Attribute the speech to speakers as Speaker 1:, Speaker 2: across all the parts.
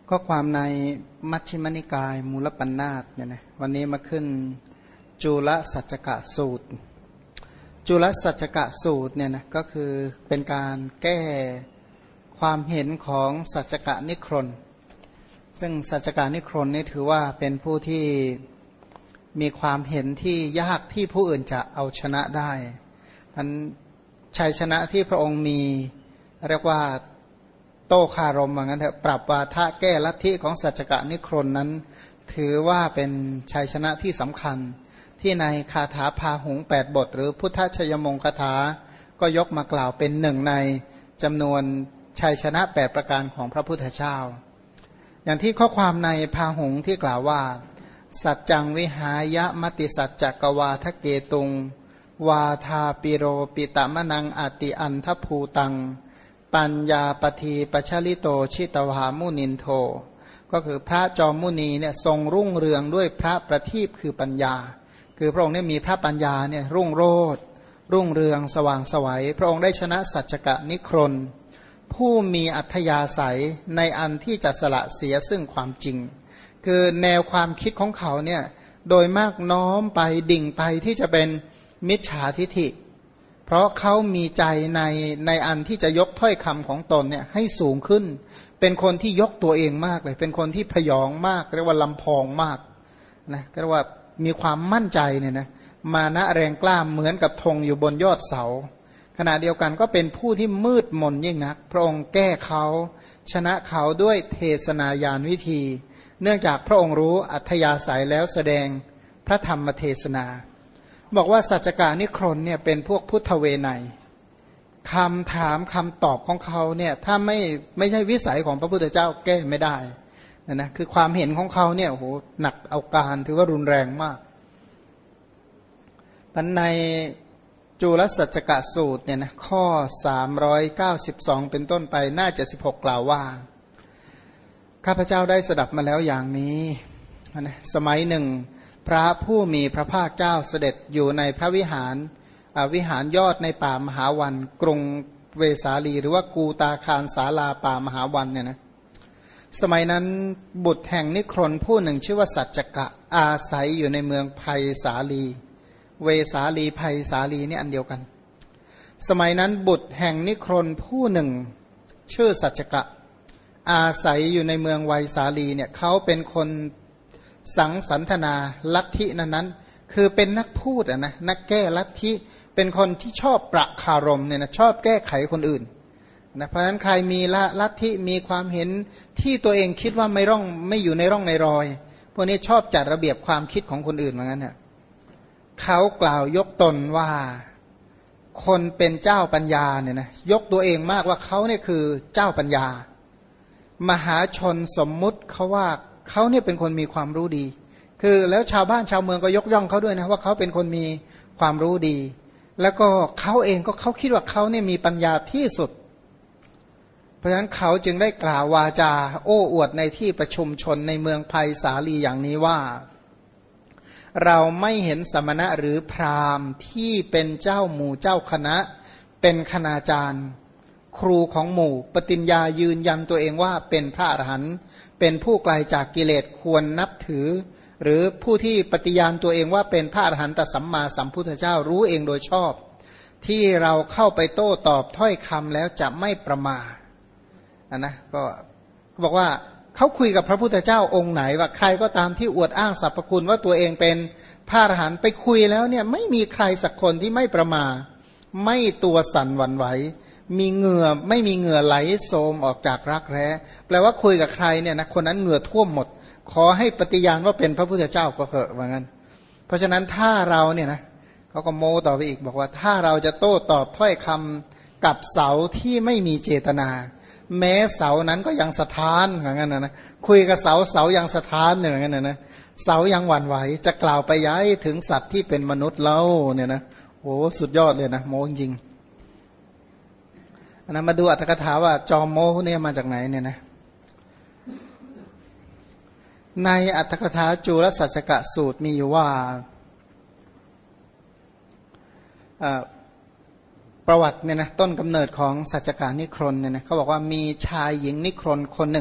Speaker 1: ข้อความในมัชฌิมนิกายมูลปัญนาตเนี่ยนะวันนี้มาขึ้นจุลสัจจกสูตรจุลสัจจกสูตรเนี่ยนะก็คือเป็นการแก้ความเห็นของสัจจกนิครนซึ่งสัจจกนิครนนี่ถือว่าเป็นผู้ที่มีความเห็นที่ยากที่ผู้อื่นจะเอาชนะได้อันชัยชนะที่พระองค์มีเรียกว่าโต้คารมว่างั้นเถอะปรับวาทะแก้ลัทธิของสัจจกนิครนนั้นถือว่าเป็นชัยชนะที่สำคัญที่ในคาถาพาหุง8บทหรือพุทธชยมงคาถาก็ยกมากล่าวเป็นหนึ่งในจำนวนชัยชนะ8ประการของพระพุทธเจ้าอย่างที่ข้อความในพาหุงที่กล่าวว่าสัจจังวิหายะมติสัจจกวาทะเกตุงวาทาปิโรปิตมนังอติอันทภูตังปัญญาปทีปชลิโตชิตวามุนินโทก็คือพระจอมมุนีเนี่ยทรงรุ่งเรืองด้วยพระประทีปคือปัญญาคือพระองค์เนี่ยมีพระปัญญาเนี่ยรุ่งโรจน์รุ่งเรืองสว่างไสวพระองค์ได้ชนะสัจจกนิครนผู้มีอัธยาศัยในอันที่จะสละเสียซึ่งความจริงคือแนวความคิดของเขาเนี่ยโดยมากน้อมไปดิ่งไปที่จะเป็นมิจฉาทิฐิเพราะเขามีใจในอันที่จะยกถ้อยคำของตนเนี่ยให้สูงขึ้นเป็นคนที่ยกตัวเองมากเลยเป็นคนที่พยองมากเรียกว่าลำพองมากนะเรียกว่ามีความมั่นใจเนี่ยนะมานะแรงกล้าเหมือนกับธงอยู่บนยอดเสาขณะเดียวกันก็เป็นผู้ที่มืดมนยิ่งนักพระองค์แก้เขาชนะเขาด้วยเทศนายานวิธีเนื่องจากพระองค์รู้อัธยาศัยแล้วแสดงพระธรรมเทศนาบอกว่าสัจจกนิครนเนี่ยเป็นพวกพุทธเวไนยคำถามคำตอบของเขาเนี่ยถ้าไม่ใช่วิสัยของพระพุทธเจ้าแก้ไม่ได้นะคือความเห็นของเขาเนี่ยโอ้โหหนักเอาการถือว่ารุนแรงมากในจุลสัจจกสูตรเนี่ยนะข้อ392เป็นต้นไปหน้า76กล่าวว่าข้าพเจ้าได้สดับมาแล้วอย่างนี้นะสมัยหนึ่งพระผู้มีพระภาคเจ้าเสด็จอยู่ในพระวิหารยอดในป่ามหาวันกรุงเวสาลีหรือว่ากูตาคารศาลาป่ามหาวันเนี่ยนะสมัยนั้นบุตรแห่งนิครนผู้หนึ่งชื่อว่าสัจจกะอาศัยอยู่ในเมืองไผ่สาลีเวสาลีไผ่สาลีนี่อันเดียวกันสมัยนั้นบุตรแห่งนิครนผู้หนึ่งชื่อสัจจกะอาศัยอยู่ในเมืองไวสาลีเนี่ยเขาเป็นคนสังสรรถนาลัทธินั้นคือเป็นนักพูดนะนักแก้ลัทธิเป็นคนที่ชอบประคารมเนี่ยนะชอบแก้ไขคนอื่นนะเพราะฉะนั้นใครมีลัทธิมีความเห็นที่ตัวเองคิดว่าไม่อยู่ในร่องในรอยพวกนี้ชอบจัดระเบียบความคิดของคนอื่นเหมือนกันเนี่ยเขากล่าวยกตนว่าคนเป็นเจ้าปัญญาเนี่ยนะยกตัวเองมากว่าเขาเนี่ยคือเจ้าปัญญามหาชนสมมุติเขาว่าเขาเนี่ยเป็นคนมีความรู้ดีคือแล้วชาวบ้านชาวเมืองก็ยกย่องเขาด้วยนะว่าเขาเป็นคนมีความรู้ดีแล้วก็เขาเองก็เขาคิดว่าเขาเนี่ยมีปัญญาที่สุดเพราะฉะนั้นเขาจึงได้กล่าววาจาโอ้อวดในที่ประชุมชนในเมืองไผ่สาลีอย่างนี้ว่าเราไม่เห็นสมณะหรือพราหมณ์ที่เป็นเจ้าหมู่เจ้าคณะเป็นคณาจารย์ครูของหมู่ปฏิญญายืนยันตัวเองว่าเป็นพระอรหันต์เป็นผู้ไกลจากกิเลสควรนับถือหรือผู้ที่ปฏิญาณตัวเองว่าเป็นพระอรหันตสัมมาสัมพุทธเจ้ารู้เองโดยชอบที่เราเข้าไปโต้ตอบถ้อยคำแล้วจะไม่ประมาทนะก็บอกว่าเขาคุยกับพระพุทธเจ้าองค์ไหนว่าใครก็ตามที่อวดอ้างสรรพคุณว่าตัวเองเป็นพระอรหันต์ไปคุยแล้วเนี่ยไม่มีใครสักคนที่ไม่ประมาทไม่ตัวสั่นหวั่นไหวมีเหงื่อไม่มีเหงื่อไหลโสมออกจากรักแร้แปลว่าคุยกับใครเนี่ยนะคนนั้นเหงื่อท่วมหมดขอให้ปฏิญาณว่าเป็นพระพุทธเจ้าก็เถอะว่างั้นเพราะฉะนั้นถ้าเราเนี่ยนะเขาก็โมต่อไปอีกบอกว่าถ้าเราจะโต้ตอบถ้อยคำกับเสาที่ไม่มีเจตนาแม้เสานั้นก็ยังสะท้านอย่างนั้นนะคุยกับเสายังสะท้านอย่างนั้นนะเสายังหวั่นไหวจะกล่าวไปย้ายถึงสัตว์ที่เป็นมนุษย์เล่าเนี่ยนะโอ้สุดยอดเลยนะโมจริงนะมาดูอรรถกถาว่าจอมโมเนี่ยมาจากไหนเนี่ยนะในอรรถกถาจุลสัจจกสูตรมีอยู่ว่าประวัติเนี่ยนะต้นกำเนิดของสัจจกนิครนเนี่ยนะเขาบอกว่ามีชายหญิงนิครนคนหนึ่ง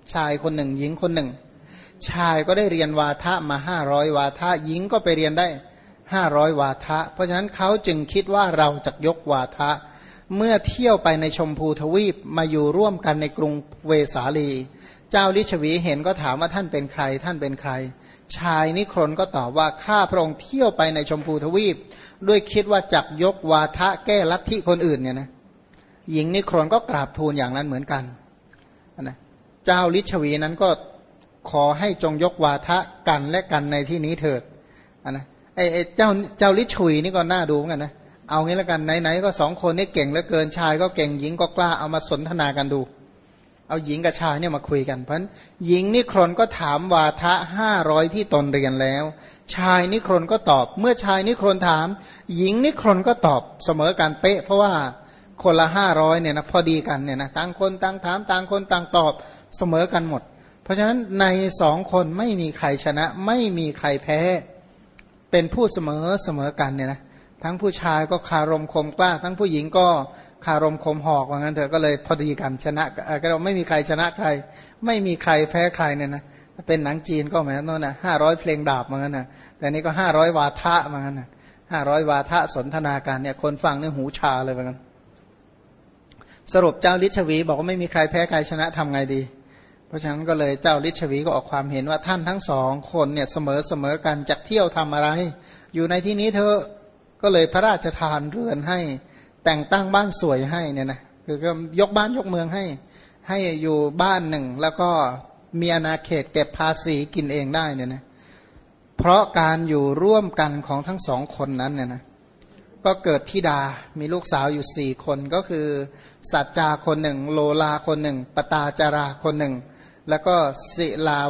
Speaker 1: ชายคนหนึ่งหญิงคนหนึ่งชายก็ได้เรียนวาทะมา500วาทะหญิงก็ไปเรียนได้500วาทะเพราะฉะนั้นเขาจึงคิดว่าเราจะยกวาทะเมื่อเที่ยวไปในชมพูทวีปมาอยู่ร่วมกันในกรุงเวสาลีเจ้าลิชวีเห็นก็ถามว่าท่านเป็นใครท่านเป็นใครชายนิครนก็ตอบว่าข้าพระองค์เที่ยวไปในชมพูทวีปด้วยคิดว่าจักยกวาทะแก้ลัทธิคนอื่นเนี่ยนะหญิงนิครนก็กราบทูลอย่างนั้นเหมือนกันนะเจ้าลิชวีนั้นก็ขอให้จงยกวาทะกันและกันในที่นี้เถิดนะไอ้เจ้าลิชวีนี่ก็น่าดูเหมือนกันนะเอางี้แล้วกันไหนๆก็สองคนนี้เก่งเหลือเกินชายก็เก่งหญิงก็กล้าเอามาสนทนากันดูเอาหญิงกับชายเนี่ยมาคุยกันเพราะฉะนั้นหญิงนิครนก็ถามวาทะ500ที่ตนเรียนแล้วชายนิครนก็ตอบเมื่อชายนิครนถามหญิงนิครนก็ตอบเสมอกันเป๊ะเพราะว่าคนละ500เนี่ยนะพอดีกันเนี่ยนะต่างคนต่างถามต่างคนต่างตอบเสมอกันหมดเพราะฉะนั้นในสองคนไม่มีใครชนะไม่มีใครแพ้เป็นผู้เสมอกันเนี่ยนะทั้งผู้ชายก็คารมคมกล้าทั้งผู้หญิงก็คารมคมหอกว่างั้นเถอะก็เลยพอดีกันชนะก็เราไม่มีใครชนะใครไม่มีใครแพ้ใครเนี่ยนะเป็นหนังจีนก็เหมือนนั่นนะ500เพลงดาบเหมือนกันนะแต่นี่ก็500วาทะเหมือนกันนะ500วาทะสนทนาการเนี่ยคนฟังเนี่ยหูชาเลยเหมือนกันสรุปเจ้าลิชวีบอกว่าไม่มีใครแพ้ใครชนะทำไงดีเพราะฉะนั้นก็เลยเจ้าลิชวีก็ออกความเห็นว่าท่านทั้งสองคนเนี่ยเสมอกันจะเที่ยวทำอะไรอยู่ในที่นี้เธอก็เลยพระราชทานเรือนให้แต่งตั้งบ้านสวยให้เนี่ยนะคือยกบ้านยกเมืองให้อยู่บ้านหนึ่งแล้วก็มีอาณาเขตเก็บภาษีกินเองได้เนี่ยนะเพราะการอยู่ร่วมกันของทั้งสองคนนั้นเนี่ยนะก็เกิดธิดามีลูกสาวอยู่4คนก็คือสัจจาคนหนึ่งโลลาคนหนึ่งปตาจาราคนหนึ่งแล้วก็ศิลา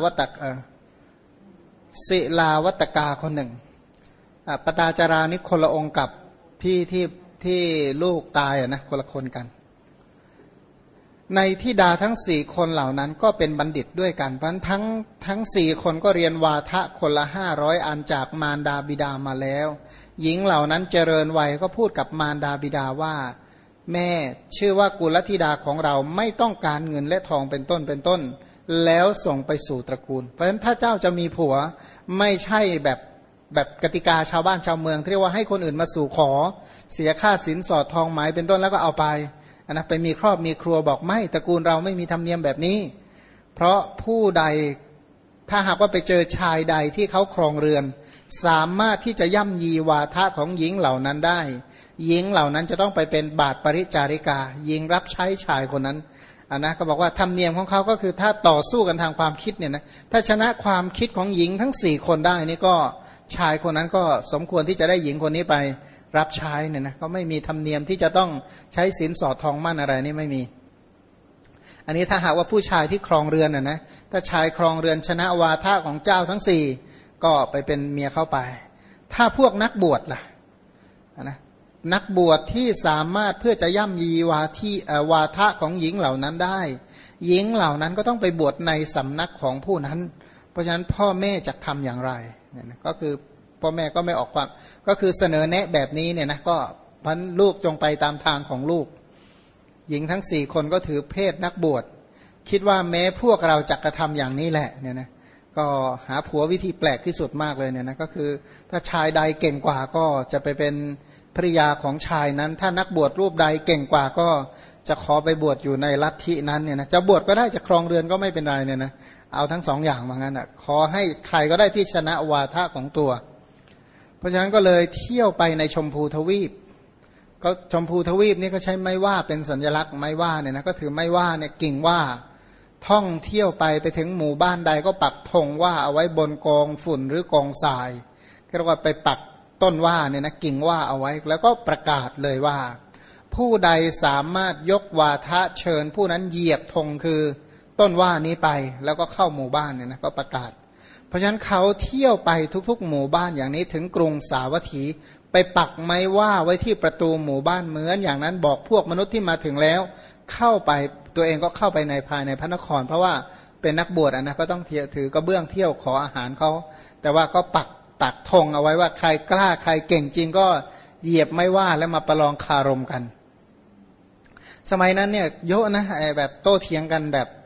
Speaker 1: วัตกาคนหนึ่งปตาจารานี่คนละองค์กับที่ลูกตายนะคนละคนกันในธิดาทั้ง4คนเหล่านั้นก็เป็นบัณฑิตด้วยกันเพราะทั้ง4คนก็เรียนวาทะคนละ500อันจากมารดาบิดามาแล้วหญิงเหล่านั้นเจริญวัยก็พูดกับมารดาบิดาว่าแม่ชื่อว่ากุลธิดาของเราไม่ต้องการเงินและทองเป็นต้นแล้วส่งไปสู่ตระกูลเพราะฉะนั้นถ้าเจ้าจะมีผัวไม่ใช่แบบกติกาชาวบ้านชาวเมืองเรียกว่าให้คนอื่นมาสู่ขอเสียค่าสินสอดทองหมายเป็นต้นแล้วก็เอาไปนะไปมีครอบมีครัวบอกไม่ตระกูลเราไม่มีธรรมเนียมแบบนี้เพราะผู้ใดถ้าหากว่าไปเจอชายใดที่เขาครองเรือนสามารถที่จะย่ำยีวาทะของหญิงเหล่านั้นได้หญิงเหล่านั้นจะต้องไปเป็นบาทปริจาริกาหญิงรับใช้ชายคนนั้นนะก็บอกว่าธรรมเนียมของเขาก็คือถ้าต่อสู้กันทางความคิดเนี่ยนะถ้าชนะความคิดของหญิงทั้ง4คนได้นี่ก็ชายคนนั้นก็สมควรที่จะได้หญิงคนนี้ไปรับใช้เนี่ยนะก็ไม่มีธรรมเนียมที่จะต้องใช้สินสอดทองมั่นอะไรนี่ไม่มีอันนี้ถ้าหากว่าผู้ชายที่ครองเรือนนะถ้าชายครองเรือนชนะวาทะของเจ้าทั้ง4ก็ไปเป็นเมียเข้าไปถ้าพวกนักบวชล่ะนะนักบวชที่สามารถเพื่อจะย่ำยีวาทะของหญิงเหล่านั้นได้หญิงเหล่านั้นก็ต้องไปบวชในสำนักของผู้นั้นเพราะฉะนั้นพ่อแม่จะทำอย่างไรก็คือพ่อแม่ก็ไม่ออกความก็คือเสนอแนะแบบนี้เนี่ยนะก็พันลูกจงไปตามทางของลูกหญิงทั้ง4คนก็ถือเพศนักบวชคิดว่าแม้พวกเราจะกระทำอย่างนี้แหละเนี่ยนะก็หาผัววิธีแปลกที่สุดมากเลยเนี่ยนะก็คือถ้าชายใดเก่งกว่าก็จะไปเป็นภริยาของชายนั้นถ้านักบวชรูปใดเก่งกว่าก็จะขอไปบวชอยู่ในลัทธินั้นเนี่ยนะจะบวชก็ได้จะครองเรือนก็ไม่เป็นไรเนี่ยนะเอาทั้ง2อย่างว่างั้นอ่ะขอให้ใครก็ได้ที่ชนะวาทะของตัวเพราะฉะนั้นก็เลยเที่ยวไปในชมพูทวีปก็ชมพูทวีปนี่ก็ใช้ไม้ว่าเป็นสัญลักษณ์ไม้ว่าเนี่ยนะก็ถือไม้ว่าเนี่ยกิ่งว่าท่องเที่ยวไปถึงหมู่บ้านใดก็ปักธงว่าเอาไว้บนกองฝุ่นหรือกองทรายเรียกว่าไปปักต้นว่าเนี่ยนะกิ่งว่าเอาไว้แล้วก็ประกาศเลยว่าผู้ใดสามารถยกวาทะเชิญผู้นั้นเหยียบธงคือต้นว่านี้ไปแล้วก็เข้าหมู่บ้านเนี่ยนะก็ประกาศเพราะฉะนั้นเขาเที่ยวไปทุกๆหมู่บ้านอย่างนี้ถึงกรุงสาวัตถีไปปักไม้ว่าไว้ที่ประตูหมู่บ้านเหมือนอย่างนั้นบอกพวกมนุษย์ที่มาถึงแล้วเข้าไปตัวเองก็เข้าไปในภายในพระนครเพราะว่าเป็นนักบวชนะก็ต้องถือกระเบื้องเที่ยวขออาหารเขาแต่ว่าก็ปักธงเอาไว้ว่าใครกล้าใครเก่งจริงก็เหยียบไม้ว่าแล้วมาประลองคารมกันสมัยนั้นเนี่ยเยอะนะแบบโต้เถียงกันแบบ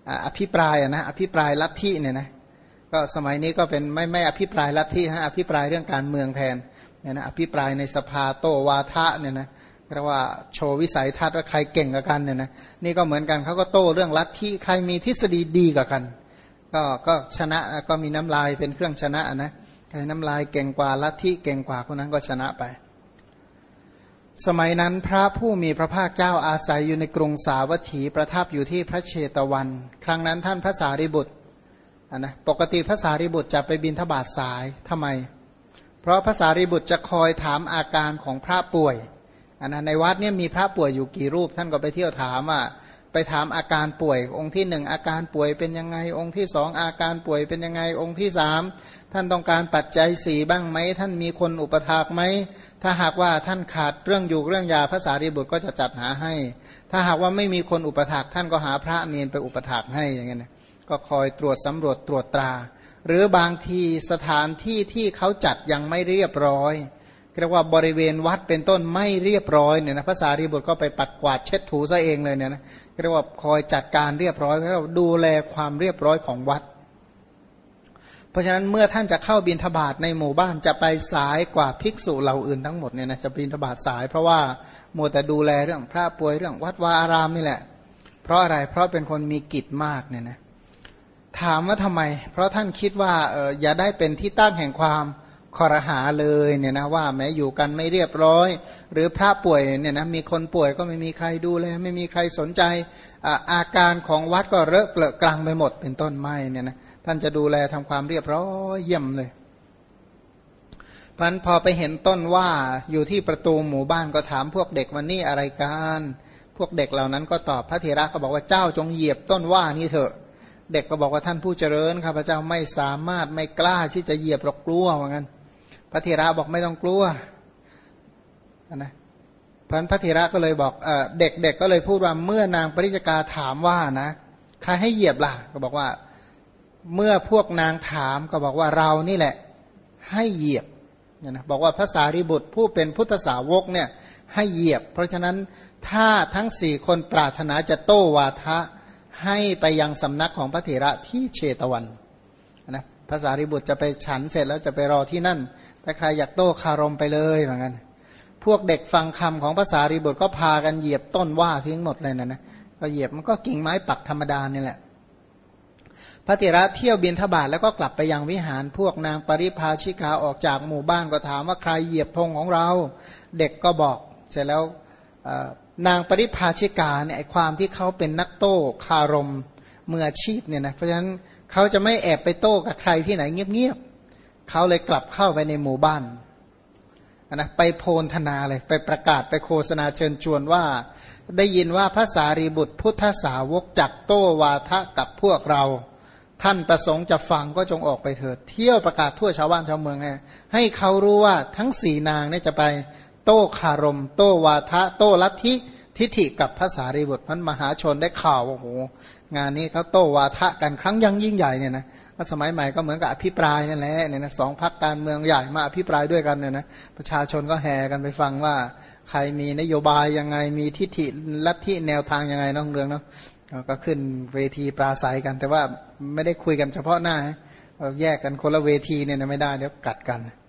Speaker 1: อภิปรายนะอภิปรายลัทธิเนี่ยนะก็สมัยนี้ก็เป็นไม่อภิปรายลัทธิฮะอภิปรายเรื่องการเมืองแทนเนี่ยนะอภิปรายในสภาโต้วาทะเนี่ยนะเรียกว่าโชว์วิสัยทัศน์ว่าใครเก่งกว่ากันเนี่ยนะนี่ก็เหมือนกันเขาก็โต้เรื่องลัทธิใครมีทฤษฎีดีกว่ากันก็ชนะก็มีน้ำลายเป็นเครื่องชนะนะใครน้ำลายเก่งกว่าลัทธิเก่งกว่าคนนั้นก็ชนะไปสมัยนั้นพระผู้มีพระภาคเจ้าอาศัยอยู่ในกรุงสาวัตถีประทับอยู่ที่พระเชตวันครั้งนั้นท่านพระสารีบุตรนะปกติพระสารีบุตรจะไปบิณฑบาตสายทำไมเพราะพระสารีบุตรจะคอยถามอาการของพระป่วยในวัดเนี่ยมีพระป่วยอยู่กี่รูปท่านก็ไปเที่ยวถามว่าไปถามอาการป่วยองค์ที่หนึ่งอาการป่วยเป็นยังไงองค์ที่สองอาการป่วยเป็นยังไงองค์ที่สามท่านต้องการปัจจัยสี่บ้างไหมท่านมีคนอุปถากไหมถ้าหากว่าท่านขาดเรื่องอยู่เรื่องยาพระสารีบุตรก็จะจัดหาให้ถ้าหากว่าไม่มีคนอุปถากท่านก็หาพระเนรไปอุปถากให้อย่างเงี้ยนะก็คอยตรวจสำรวจตรวจตราหรือบางทีสถานที่ที่เขาจัดยังไม่เรียบร้อยเรียกว่าบริเวณวัดเป็นต้นไม่เรียบร้อยเนี่ยนะพระสารีบุตรก็ไปปัดกวาดเช็ดถูซะเองเลยเนี่ยนะเรียกว่าคอยจัดการเรียบร้อยให้เราดูแลความเรียบร้อยของวัดเพราะฉะนั้นเมื่อท่านจะเข้าบิณฑบาตในหมู่บ้านจะไปสายกว่าภิกษุเหล่าอื่นทั้งหมดเนี่ยนะจะบิณฑบาตสายเพราะว่ามัวแต่ดูแลเรื่องพระป่วยเรื่องวัดวาอารามนี่แหละเพราะอะไรเพราะเป็นคนมีกิจมากเนี่ยนะถามว่าทำไมเพราะท่านคิดว่าอย่าได้เป็นที่ตั้งแห่งความคอรหาเลยเนี่ยนะว่าแม้อยู่กันไม่เรียบร้อยหรือพระป่วยเนี่ยนะมีคนป่วยก็ไม่มีใครดูแลไม่มีใครสนใจอาการของวัดก็เลอะเกลอะกลางไปหมดเป็นต้นไม้เนี่ยนะท่านจะดูแลทำความเรียบร้อยเยี่ยมเลยพันพอไปเห็นต้นว่าอยู่ที่ประตูหมู่บ้านก็ถามพวกเด็กวันนี้อะไรกันพวกเด็กเหล่านั้นก็ตอบพระเถระก็บอกว่าเจ้าจงเหยียบต้นว่านี้เถอะเด็กก็บอกว่าท่านผู้เจริญข้าพเจ้าไม่สามารถไม่กล้าที่จะเหยียบหรอกกลัวว่างั้นพระเถระบอกไม่ต้องกลัวนะพระเถระก็เลยบอกเด็กก็เลยพูดว่าเมื่อนางปริจกาถามว่านะใครให้เหยียบล่ะก็บอกว่าเมื่อพวกนางถามก็บอกว่าเรานี่แหละให้เหยียบเนี่ยนะบอกว่าพระสารีบุตรผู้เป็นพุทธสาวกเนี่ยให้เหยียบเพราะฉะนั้นถ้าทั้งสี่คนปรารถนาจะโต้วาทะให้ไปยังสำนักของพระเถระที่เชตวันนะพระสารีบุตรจะไปฉันเสร็จแล้วจะไปรอที่นั่นถ้าใครอยากโต้คารมไปเลยเหมือนกันพวกเด็กฟังคำของพระสารีบุตรก็พากันเหยียบต้นว่าทิ้งหมดเลยนะก็เหยียบมันก็กิ่งไม้ปักธรรมดานี่แหละพระเถระเที่ยวบิณฑบาตแล้วก็กลับไปยังวิหารพวกนางปริภาชิกาออกจากหมู่บ้านก็ถามว่าใครเหยียบธงของเราเด็กก็บอกเสร็จแล้วนางปริภาชิกาเนี่ยความที่เขาเป็นนักโต้คารมมืออาชีพเนี่ยนะเพราะฉะนั้นเขาจะไม่แอบไปโต้กับใครที่ไหนเงียบๆเขาเลยกลับเข้าไปในหมู่บ้านนะไปโพลธนาเลยไปประกาศไปโฆษณาเชิญชวนว่าได้ยินว่าพระสารีบุตรพุทธสาวกจักโต้วาทะกับพวกเราท่านประสงค์จะฟังก็จงออกไปเถิดเที่ยวประกาศทั่วชาวบ้านชาวเมืองให้เขารู้ว่าทั้งสี่นางเนี่ยจะไปโต้คารมโต้วาทะโต้ลัทธิทิฐิกับพระสารีบุตรนั้นมหาชนได้ข่าวว่าโอ้โหงานนี้เขาโต้วาทะกันครั้งยังยิ่งใหญ่เนี่ยนะสมัยใหม่ก็เหมือนกับอภิปรายนั่นแหละเนี่ยนะสองพรรคการเมืองใหญ่มาอภิปรายด้วยกันเนี่ยนะประชาชนก็แห่กันไปฟังว่าใครมีนโยบายยังไงมีทิฐิลัทธิแนวทางยังไงน้องเรืองเนาะก็ขึ้นเวทีปราศัยกันแต่ว่าไม่ได้คุยกันเฉพาะหน้าแยกกันคนละเวทีเนี่ยนะไม่ได้เดี๋ยวกัดกัน